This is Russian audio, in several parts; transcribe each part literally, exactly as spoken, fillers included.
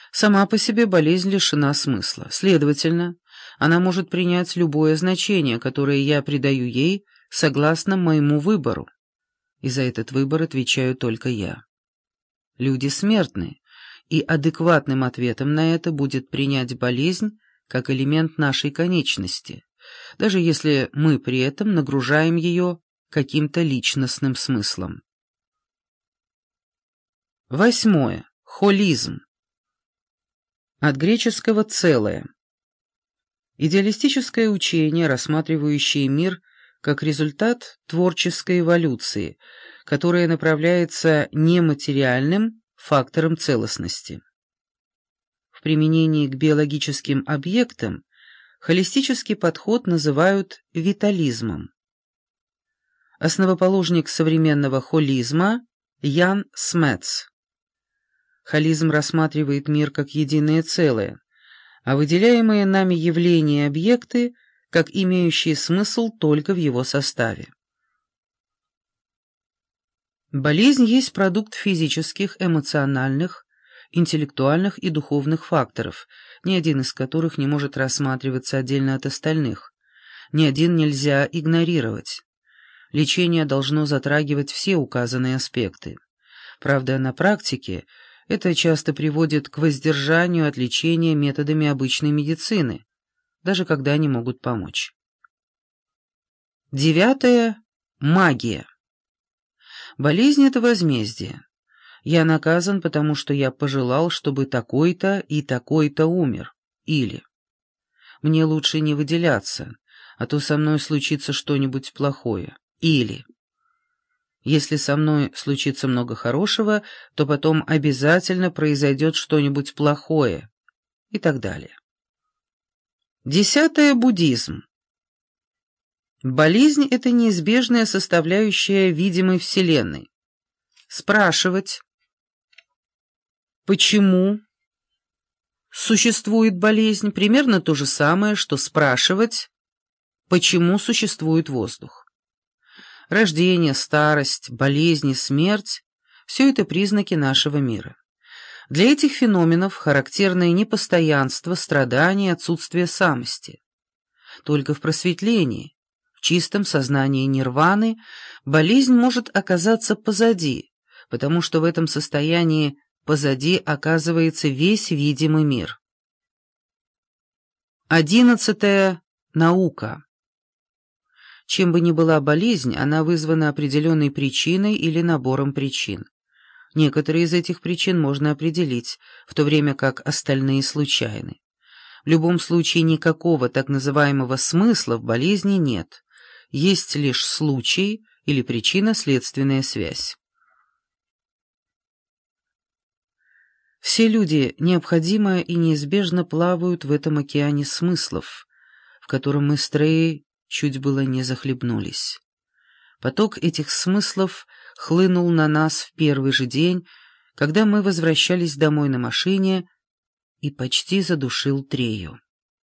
Сама по себе болезнь лишена смысла. Следовательно, она может принять любое значение, которое я придаю ей согласно моему выбору. И за этот выбор отвечаю только я. Люди смертны, и адекватным ответом на это будет принять болезнь как элемент нашей конечности, даже если мы при этом нагружаем ее каким-то личностным смыслом. Восьмое. Холизм. От греческого «целое». Идеалистическое учение, рассматривающее мир как результат творческой эволюции, которая направляется нематериальным фактором целостности. В применении к биологическим объектам холистический подход называют витализмом. Основоположник современного холизма Ян Смец. Холизм рассматривает мир как единое целое, а выделяемые нами явления и объекты как имеющие смысл только в его составе. Болезнь есть продукт физических, эмоциональных, интеллектуальных и духовных факторов, ни один из которых не может рассматриваться отдельно от остальных, ни один нельзя игнорировать. Лечение должно затрагивать все указанные аспекты. Правда, на практике это часто приводит к воздержанию от лечения методами обычной медицины, даже когда они могут помочь. Девятое. Магия. Болезнь — это возмездие. Я наказан, потому что я пожелал, чтобы такой-то и такой-то умер. Или мне лучше не выделяться, а то со мной случится что-нибудь плохое. Или если со мной случится много хорошего, то потом обязательно произойдет что-нибудь плохое. И так далее. Десятое. Буддизм. Болезнь — это неизбежная составляющая видимой Вселенной. Спрашивать, почему существует болезнь, примерно то же самое, что спрашивать, почему существует воздух. Рождение, старость, болезни, смерть — все это признаки нашего мира. Для этих феноменов характерны непостоянство, страдания, отсутствие самости. Только в просветлении, в чистом сознании нирваны, болезнь может оказаться позади, потому что в этом состоянии позади оказывается весь видимый мир. Одиннадцатое. Наука. Чем бы ни была болезнь, она вызвана определенной причиной или набором причин. Некоторые из этих причин можно определить, в то время как остальные случайны. В любом случае никакого так называемого смысла в болезни нет. Есть лишь случай или причинно-следственная связь. Все люди необходимо и неизбежно плавают в этом океане смыслов, в котором мы с Треей чуть было не захлебнулись. Поток этих смыслов хлынул на нас в первый же день, когда мы возвращались домой на машине, и почти задушил Трею.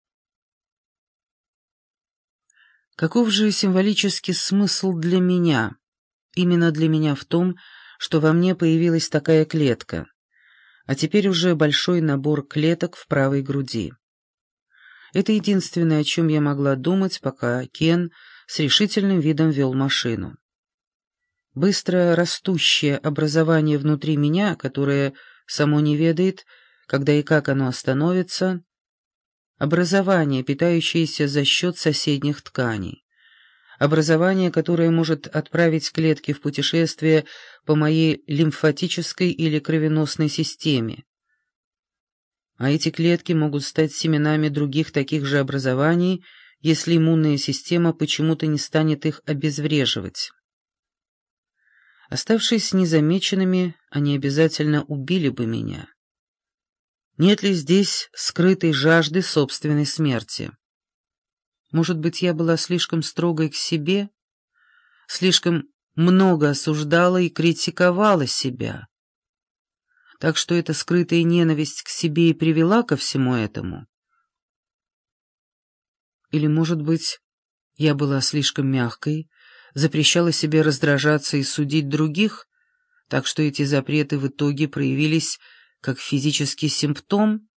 Каков же символический смысл для меня? Именно для меня в том, что во мне появилась такая клетка, а теперь уже большой набор клеток в правой груди. Это единственное, о чем я могла думать, пока Кен с решительным видом вел машину. Быстро растущее образование внутри меня, которое само не ведает, когда и как оно остановится, образование, питающееся за счет соседних тканей, образование, которое может отправить клетки в путешествие по моей лимфатической или кровеносной системе. А эти клетки могут стать семенами других таких же образований, если иммунная система почему-то не станет их обезвреживать. Оставшись незамеченными, они обязательно убили бы меня. Нет ли здесь скрытой жажды собственной смерти? Может быть, я была слишком строгой к себе, слишком много осуждала и критиковала себя, так что эта скрытая ненависть к себе и привела ко всему этому? Или, может быть, я была слишком мягкой, запрещала себе раздражаться и судить других, так что эти запреты в итоге проявились как физический симптом,